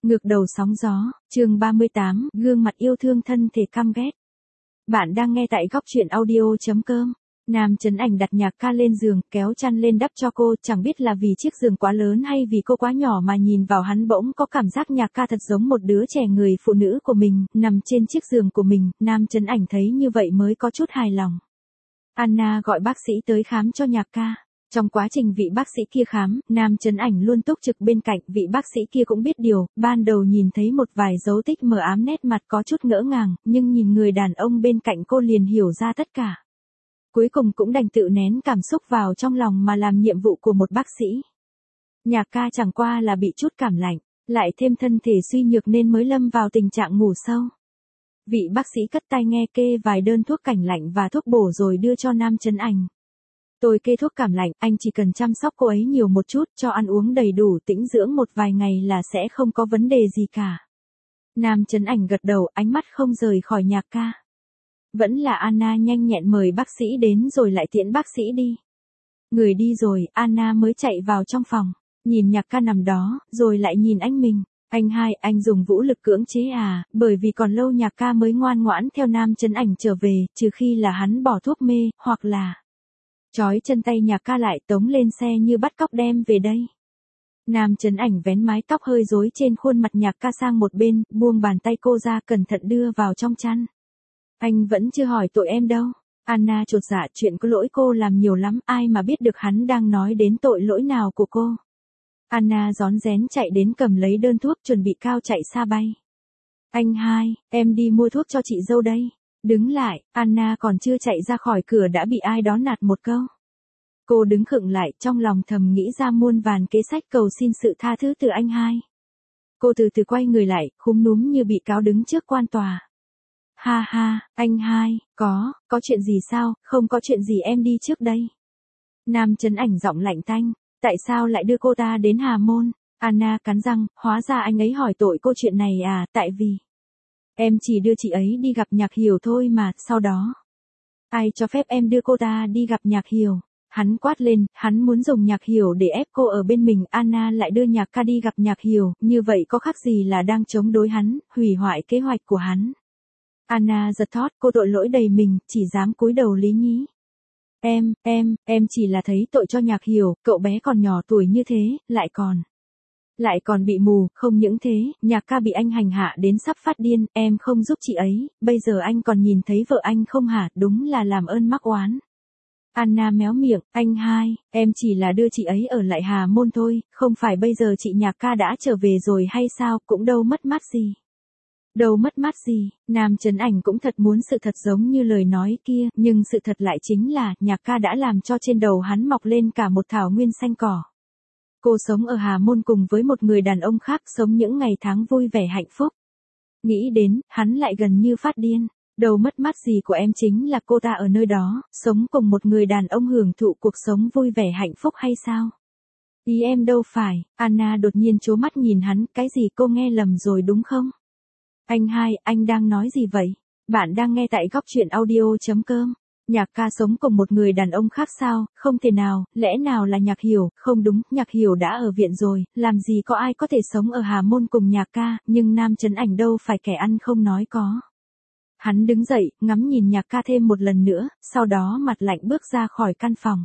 Ngược đầu sóng gió, chương 38, gương mặt yêu thương thân thể căm ghét. Bạn đang nghe tại góc truyện audio.com. Nam Chấn Ảnh đặt nhạc ca lên giường, kéo chăn lên đắp cho cô, chẳng biết là vì chiếc giường quá lớn hay vì cô quá nhỏ mà nhìn vào hắn bỗng có cảm giác nhạc ca thật giống một đứa trẻ người phụ nữ của mình, nằm trên chiếc giường của mình, Nam Chấn Ảnh thấy như vậy mới có chút hài lòng. Anna gọi bác sĩ tới khám cho nhạc ca. Trong quá trình vị bác sĩ kia khám, Nam Chấn Ảnh luôn túc trực bên cạnh, vị bác sĩ kia cũng biết điều, ban đầu nhìn thấy một vài dấu tích mờ ám nét mặt có chút ngỡ ngàng, nhưng nhìn người đàn ông bên cạnh cô liền hiểu ra tất cả. Cuối cùng cũng đành tự nén cảm xúc vào trong lòng mà làm nhiệm vụ của một bác sĩ. Nhạc ca chẳng qua là bị chút cảm lạnh, lại thêm thân thể suy nhược nên mới lâm vào tình trạng ngủ sâu. Vị bác sĩ cất tai nghe kê vài đơn thuốc cảnh lạnh và thuốc bổ rồi đưa cho Nam Chấn Ảnh. Tôi kê thuốc cảm lạnh, anh chỉ cần chăm sóc cô ấy nhiều một chút, cho ăn uống đầy đủ, tĩnh dưỡng một vài ngày là sẽ không có vấn đề gì cả. Nam Chấn Ảnh gật đầu, ánh mắt không rời khỏi nhạc ca. Vẫn là Anna nhanh nhẹn mời bác sĩ đến rồi lại tiễn bác sĩ đi. Người đi rồi, Anna mới chạy vào trong phòng, nhìn nhạc ca nằm đó, rồi lại nhìn anh mình. Anh hai, anh dùng vũ lực cưỡng chế à, bởi vì còn lâu nhạc ca mới ngoan ngoãn theo Nam Chấn Ảnh trở về, trừ khi là hắn bỏ thuốc mê, hoặc là trói chân tay nhạc ca lại tống lên xe như bắt cóc đem về đây. Nam Chấn Ảnh vén mái tóc hơi rối trên khuôn mặt nhạc ca sang một bên, buông bàn tay cô ra cẩn thận đưa vào trong chăn. Anh vẫn chưa hỏi tội em đâu. Anna chột dạ, chuyện có lỗi cô làm nhiều lắm, ai mà biết được hắn đang nói đến tội lỗi nào của cô. Anna rón rén chạy đến cầm lấy đơn thuốc chuẩn bị cao chạy xa bay. Anh hai, em đi mua thuốc cho chị dâu đây. Đứng lại, Anna còn chưa chạy ra khỏi cửa đã bị ai đó nạt một câu. Cô đứng khựng lại, trong lòng thầm nghĩ ra muôn vàn kế sách cầu xin sự tha thứ từ anh hai. Cô từ từ quay người lại, khúm núm như bị cáo đứng trước quan tòa. Ha ha, anh hai, có chuyện gì sao, không có chuyện gì em đi trước đây. Nam Chấn Ảnh giọng lạnh tanh, tại sao lại đưa cô ta đến Hà Môn? Anna cắn răng, hóa ra anh ấy hỏi tội cô chuyện này à, tại vì em chỉ đưa chị ấy đi gặp Nhạc Hiểu thôi mà, sau đó ai cho phép em đưa cô ta đi gặp Nhạc Hiểu? Hắn quát lên, hắn muốn dùng Nhạc Hiểu để ép cô ở bên mình, Anna lại đưa nhạc ca đi gặp Nhạc Hiểu, như vậy có khác gì là đang chống đối hắn, hủy hoại kế hoạch của hắn. Anna giật thót, cô tội lỗi đầy mình, chỉ dám cúi đầu lý nhí. Em chỉ là thấy tội cho Nhạc Hiểu, cậu bé còn nhỏ tuổi như thế, lại còn bị mù, không những thế, nhạc ca bị anh hành hạ đến sắp phát điên, em không giúp chị ấy, bây giờ anh còn nhìn thấy vợ anh không hả, đúng là làm ơn mắc oán. Anna méo miệng, anh hai, em chỉ là đưa chị ấy ở lại Hà Môn thôi, không phải bây giờ chị nhạc ca đã trở về rồi hay sao, cũng đâu mất mát gì. Đâu mất mát gì, Nam Chấn Ảnh cũng thật muốn sự thật giống như lời nói kia, nhưng sự thật lại chính là, nhạc ca đã làm cho trên đầu hắn mọc lên cả một thảo nguyên xanh cỏ. Cô sống ở Hà Môn cùng với một người đàn ông khác, sống những ngày tháng vui vẻ hạnh phúc. Nghĩ đến, hắn lại gần như phát điên. Đầu mất mát gì của em chính là cô ta ở nơi đó, sống cùng một người đàn ông hưởng thụ cuộc sống vui vẻ hạnh phúc hay sao? Ý em đâu phải, Anna đột nhiên trố mắt nhìn hắn, cái gì cô nghe lầm rồi đúng không? Anh hai, anh đang nói gì vậy? Bạn đang nghe tại góc truyện audio.com. Nhạc ca sống cùng một người đàn ông khác sao, không thể nào, lẽ nào là Nhạc Hiểu, không đúng, Nhạc Hiểu đã ở viện rồi, làm gì có ai có thể sống ở Hà Môn cùng nhạc ca, nhưng Nam Chấn Ảnh đâu phải kẻ ăn không nói có. Hắn đứng dậy, ngắm nhìn nhạc ca thêm một lần nữa, sau đó mặt lạnh bước ra khỏi căn phòng.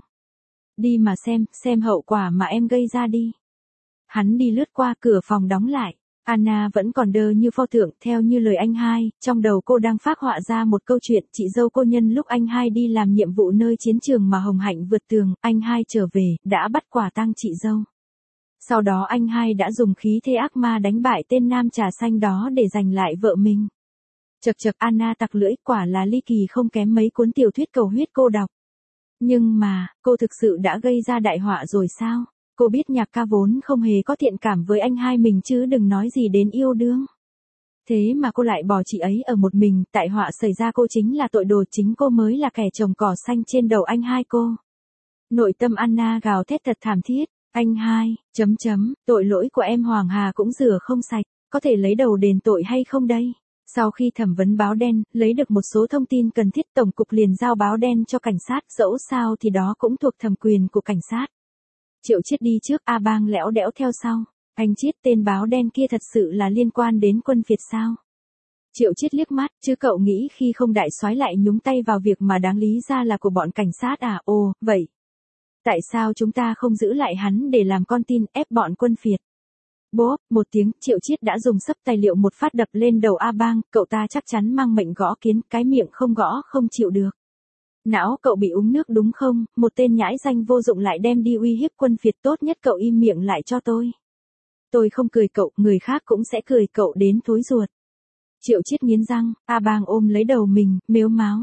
Đi mà xem hậu quả mà em gây ra đi. Hắn đi lướt qua cửa phòng đóng lại. Anna vẫn còn đơ như pho tượng, theo như lời anh hai, trong đầu cô đang phác họa ra một câu chuyện, chị dâu cô nhân lúc anh hai đi làm nhiệm vụ nơi chiến trường mà Hồng Hạnh vượt tường, anh hai trở về, đã bắt quả tang chị dâu. Sau đó anh hai đã dùng khí thế ác ma đánh bại tên nam trà xanh đó để giành lại vợ mình. Chậc chậc, Anna tặc lưỡi, quả là ly kỳ không kém mấy cuốn tiểu thuyết cầu huyết cô đọc. Nhưng mà, cô thực sự đã gây ra đại họa rồi sao? Cô biết nhạc ca vốn không hề có thiện cảm với anh hai mình chứ đừng nói gì đến yêu đương. Thế mà cô lại bỏ chị ấy ở một mình, tại họa xảy ra cô chính là tội đồ, chính cô mới là kẻ trồng cỏ xanh trên đầu anh hai cô. Nội tâm Anna gào thét thật thảm thiết, anh hai, tội lỗi của em Hoàng Hà cũng rửa không sạch, có thể lấy đầu đền tội hay không đây? Sau khi thẩm vấn báo đen, lấy được một số thông tin cần thiết, Tổng cục liền giao báo đen cho cảnh sát, dẫu sao thì đó cũng thuộc thẩm quyền của cảnh sát. Triệu Chiết đi trước, A Bang lẽo đẽo theo sau. Anh Chiết, tên báo đen kia thật sự là liên quan đến quân Việt sao? Triệu Chiết liếc mắt, chứ cậu nghĩ khi không đại soái lại nhúng tay vào việc mà đáng lý ra là của bọn cảnh sát à? Ồ, vậy. Tại sao chúng ta không giữ lại hắn để làm con tin ép bọn quân Việt? Bốp, một tiếng, Triệu Chiết đã dùng xấp tài liệu một phát đập lên đầu A Bang, cậu ta chắc chắn mang mệnh gõ kiến, cái miệng không gõ không chịu được. Não cậu bị uống nước đúng không? Một tên nhãi danh vô dụng lại đem đi uy hiếp quân Việt, tốt nhất cậu im miệng lại cho tôi. Tôi không cười cậu, người khác cũng sẽ cười cậu đến thối ruột. Triệu Chiết nghiến răng, A Bang ôm lấy đầu mình, mếu máo.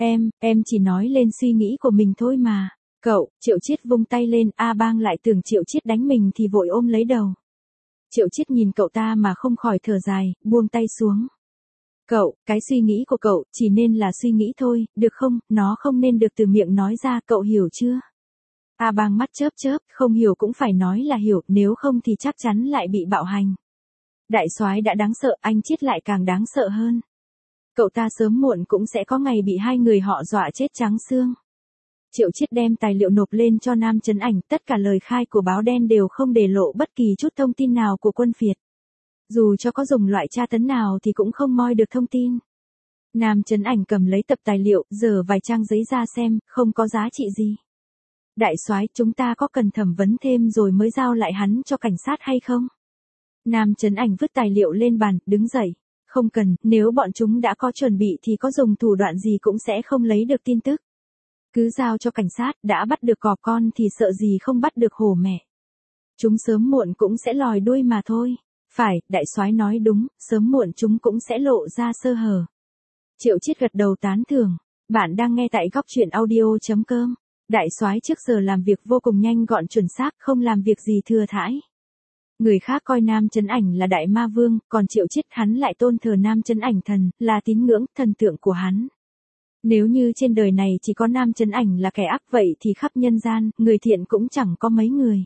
Em chỉ nói lên suy nghĩ của mình thôi mà. Cậu, Triệu Chiết vung tay lên, A Bang lại tưởng Triệu Chiết đánh mình thì vội ôm lấy đầu. Triệu Chiết nhìn cậu ta mà không khỏi thở dài, buông tay xuống. Cậu, cái suy nghĩ của cậu chỉ nên là suy nghĩ thôi, được không, nó không nên được từ miệng nói ra, cậu hiểu chưa? A Bang mắt chớp chớp, không hiểu cũng phải nói là hiểu, nếu không thì chắc chắn lại bị bạo hành. Đại soái đã đáng sợ, anh Chiết lại càng đáng sợ hơn. Cậu ta sớm muộn cũng sẽ có ngày bị hai người họ dọa chết trắng xương. Triệu Chiết đem tài liệu nộp lên cho Nam Chấn Ảnh, tất cả lời khai của báo đen đều không để lộ bất kỳ chút thông tin nào của quân Việt. Dù cho có dùng loại tra tấn nào thì cũng không moi được thông tin. Nam Chấn Ảnh cầm lấy tập tài liệu, dở vài trang giấy ra xem, không có giá trị gì. Đại soái, chúng ta có cần thẩm vấn thêm rồi mới giao lại hắn cho cảnh sát hay không? Nam Chấn Ảnh vứt tài liệu lên bàn, đứng dậy. Không cần, nếu bọn chúng đã có chuẩn bị thì có dùng thủ đoạn gì cũng sẽ không lấy được tin tức. Cứ giao cho cảnh sát, đã bắt được cọp con thì sợ gì không bắt được hổ mẹ. Chúng sớm muộn cũng sẽ lòi đuôi mà thôi. Phải, đại soái nói đúng, sớm muộn chúng cũng sẽ lộ ra sơ hở. Triệu Chiết gật đầu tán thưởng. Bạn đang nghe tại góc truyện audio.com. Đại soái trước giờ làm việc vô cùng nhanh gọn chuẩn xác, không làm việc gì thừa thãi. Người khác coi Nam Chấn Ảnh là đại ma vương, còn Triệu Chiết hắn lại tôn thờ Nam Chấn Ảnh thần, là tín ngưỡng, thần tượng của hắn. Nếu như trên đời này chỉ có Nam Chấn Ảnh là kẻ ác vậy thì khắp nhân gian, người thiện cũng chẳng có mấy người.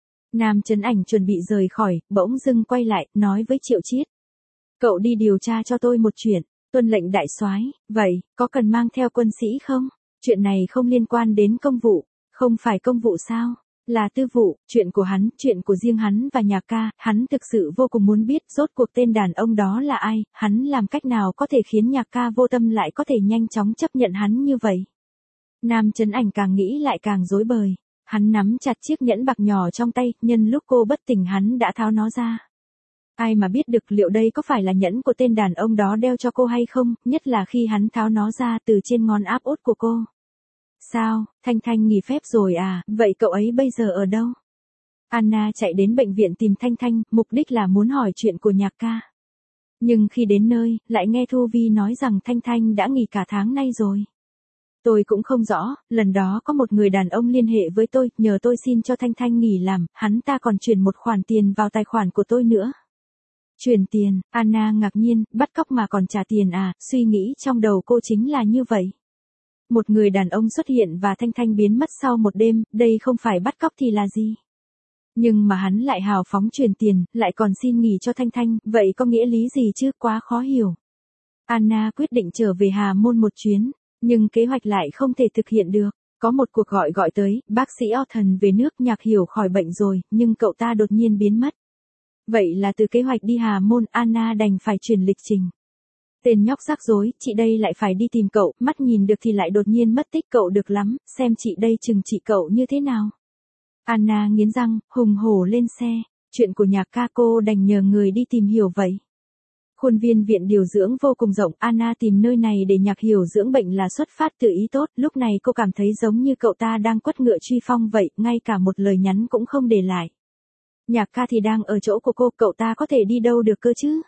Nam Chấn Ảnh chuẩn bị rời khỏi, bỗng dưng quay lại, nói với Triệu Chiết. Cậu đi điều tra cho tôi một chuyện, tuân lệnh đại soái. Vậy, có cần mang theo quân sĩ không? Chuyện này không liên quan đến công vụ. Không phải công vụ sao? Là tư vụ, chuyện của hắn, chuyện của riêng hắn và nhà ca, hắn thực sự vô cùng muốn biết rốt cuộc tên đàn ông đó là ai, hắn làm cách nào có thể khiến nhà ca vô tâm lại có thể nhanh chóng chấp nhận hắn như vậy. Nam Chấn Ảnh càng nghĩ lại càng rối bời, hắn nắm chặt chiếc nhẫn bạc nhỏ trong tay, nhân lúc cô bất tỉnh hắn đã tháo nó ra. Ai mà biết được liệu đây có phải là nhẫn của tên đàn ông đó đeo cho cô hay không, nhất là khi hắn tháo nó ra từ trên ngón áp út của cô. Sao, Thanh Thanh nghỉ phép rồi à, vậy cậu ấy bây giờ ở đâu? Anna chạy đến bệnh viện tìm Thanh Thanh, mục đích là muốn hỏi chuyện của nhạc ca. Nhưng khi đến nơi, lại nghe Thu Vi nói rằng Thanh Thanh đã nghỉ cả tháng nay rồi. Tôi cũng không rõ, lần đó có một người đàn ông liên hệ với tôi, nhờ tôi xin cho Thanh Thanh nghỉ làm, hắn ta còn chuyển một khoản tiền vào tài khoản của tôi nữa. Chuyển tiền, Anna ngạc nhiên, bắt cóc mà còn trả tiền à, suy nghĩ trong đầu cô chính là như vậy. Một người đàn ông xuất hiện và Thanh Thanh biến mất sau một đêm, đây không phải bắt cóc thì là gì? Nhưng mà hắn lại hào phóng chuyển tiền, lại còn xin nghỉ cho Thanh Thanh, vậy có nghĩa lý gì chứ, quá khó hiểu. Anna quyết định trở về Hà Môn một chuyến, nhưng kế hoạch lại không thể thực hiện được. Có một cuộc gọi tới, bác sĩ Orton về nước, Nhạc Hiểu khỏi bệnh rồi, nhưng cậu ta đột nhiên biến mất. Vậy là từ kế hoạch đi Hà Môn, Anna đành phải chuyển lịch trình. Tên nhóc rắc rối, chị đây lại phải đi tìm cậu, mắt nhìn được thì lại đột nhiên mất tích, cậu được lắm, xem chị đây chừng trị cậu như thế nào. Anna nghiến răng, hùng hổ lên xe, chuyện của nhạc ca cô đành nhờ người đi tìm hiểu vậy. Khuôn viên viện điều dưỡng vô cùng rộng, Anna tìm nơi này để Nhạc Hiểu dưỡng bệnh là xuất phát từ ý tốt, lúc này cô cảm thấy giống như cậu ta đang quất ngựa truy phong vậy, ngay cả một lời nhắn cũng không để lại. Nhạc ca thì đang ở chỗ của cô, cậu ta có thể đi đâu được cơ chứ?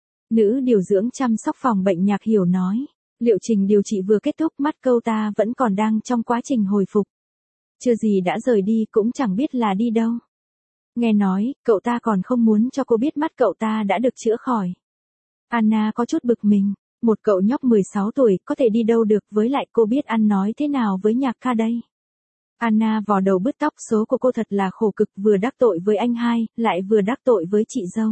Nữ điều dưỡng chăm sóc phòng bệnh Nhạc Hiểu nói, liệu trình điều trị vừa kết thúc, mắt cậu ta vẫn còn đang trong quá trình hồi phục. Chưa gì đã rời đi, cũng chẳng biết là đi đâu. Nghe nói, cậu ta còn không muốn cho cô biết mắt cậu ta đã được chữa khỏi. Anna có chút bực mình, một cậu nhóc 16 tuổi có thể đi đâu được, với lại cô biết ăn nói thế nào với Nhạc ca đây. Anna vò đầu bứt tóc, số của cô thật là khổ cực, vừa đắc tội với anh hai, lại vừa đắc tội với chị dâu.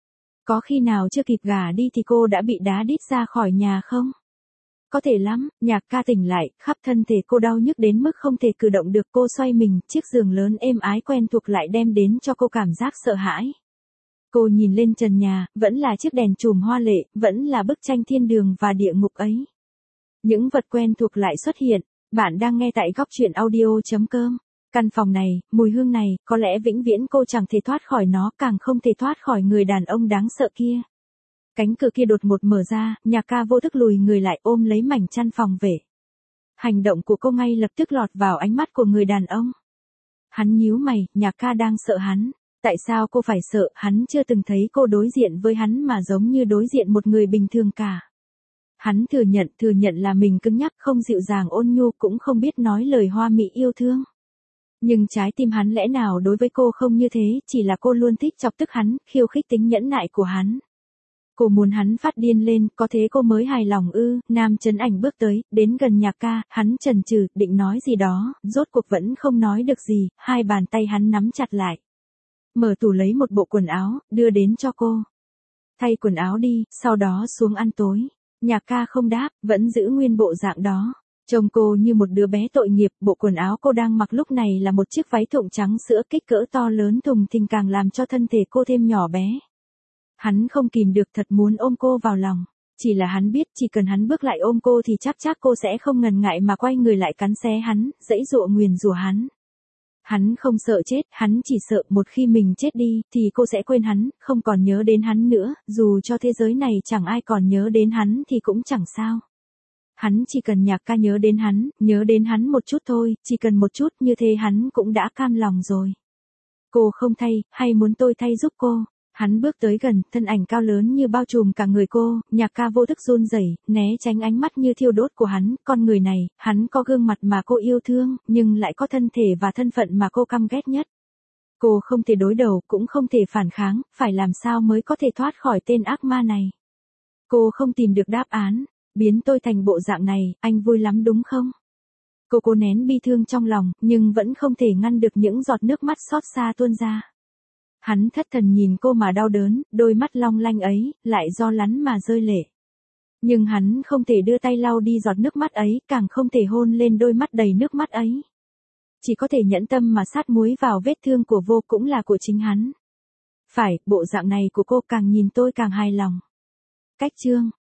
Có khi nào chưa kịp gả đi thì cô đã bị đá đít ra khỏi nhà không? Có thể lắm, Nhạc ca tỉnh lại, khắp thân thể cô đau nhức đến mức không thể cử động được, cô xoay mình, chiếc giường lớn êm ái quen thuộc lại đem đến cho cô cảm giác sợ hãi. Cô nhìn lên trần nhà, vẫn là chiếc đèn chùm hoa lệ, vẫn là bức tranh thiên đường và địa ngục ấy. Những vật quen thuộc lại xuất hiện. Bạn đang nghe tại góc truyện audio.com. Căn phòng này, mùi hương này, có lẽ vĩnh viễn cô chẳng thể thoát khỏi nó, càng không thể thoát khỏi người đàn ông đáng sợ kia. Cánh cửa kia đột ngột mở ra, Nhạc Ca vô thức lùi người lại ôm lấy mảnh chăn phòng về. Hành động của cô ngay lập tức lọt vào ánh mắt của người đàn ông. Hắn nhíu mày, Nhạc Ca đang sợ hắn. Tại sao cô phải sợ, hắn chưa từng thấy cô đối diện với hắn mà giống như đối diện một người bình thường cả. Hắn thừa nhận là mình cứng nhắc, không dịu dàng ôn nhu, cũng không biết nói lời hoa mỹ yêu thương. Nhưng trái tim hắn lẽ nào đối với cô không như thế, chỉ là cô luôn thích chọc tức hắn, khiêu khích tính nhẫn nại của hắn. Cô muốn hắn phát điên lên, có thế cô mới hài lòng ư? Nam Chấn Ảnh bước tới, đến gần Nhạc Ca, hắn chần chừ, định nói gì đó, rốt cuộc vẫn không nói được gì, hai bàn tay hắn nắm chặt lại. Mở tủ lấy một bộ quần áo, đưa đến cho cô. Thay quần áo đi, sau đó xuống ăn tối. Nhạc Ca không đáp, vẫn giữ nguyên bộ dạng đó. Trông cô như một đứa bé tội nghiệp, bộ quần áo cô đang mặc lúc này là một chiếc váy thụng trắng sữa kích cỡ to lớn thùng thình càng làm cho thân thể cô thêm nhỏ bé. Hắn không kìm được thật muốn ôm cô vào lòng. Chỉ là hắn biết chỉ cần hắn bước lại ôm cô thì chắc cô sẽ không ngần ngại mà quay người lại cắn xé hắn, giãy giụa nguyền rủa hắn. Hắn không sợ chết, hắn chỉ sợ một khi mình chết đi, thì cô sẽ quên hắn, không còn nhớ đến hắn nữa, dù cho thế giới này chẳng ai còn nhớ đến hắn thì cũng chẳng sao. Hắn chỉ cần Nhạc Ca nhớ đến hắn một chút thôi, chỉ cần một chút như thế hắn cũng đã cam lòng rồi. Cô không thay, hay muốn tôi thay giúp cô? Hắn bước tới gần, thân ảnh cao lớn như bao trùm cả người cô, Nhạc Ca vô thức run rẩy, né tránh ánh mắt như thiêu đốt của hắn, con người này, hắn có gương mặt mà cô yêu thương, nhưng lại có thân thể và thân phận mà cô căm ghét nhất. Cô không thể đối đầu, cũng không thể phản kháng, phải làm sao mới có thể thoát khỏi tên ác ma này. Cô không tìm được đáp án, biến tôi thành bộ dạng này, anh vui lắm đúng không? Cô cố nén bi thương trong lòng, nhưng vẫn không thể ngăn được những giọt nước mắt xót xa tuôn ra. Hắn thất thần nhìn cô mà đau đớn, đôi mắt long lanh ấy, lại do lắn mà rơi lệ. Nhưng hắn không thể đưa tay lau đi giọt nước mắt ấy, càng không thể hôn lên đôi mắt đầy nước mắt ấy. Chỉ có thể nhẫn tâm mà sát muối vào vết thương của vô cũng là của chính hắn. Phải, bộ dạng này của cô càng nhìn tôi càng hài lòng. Cách chương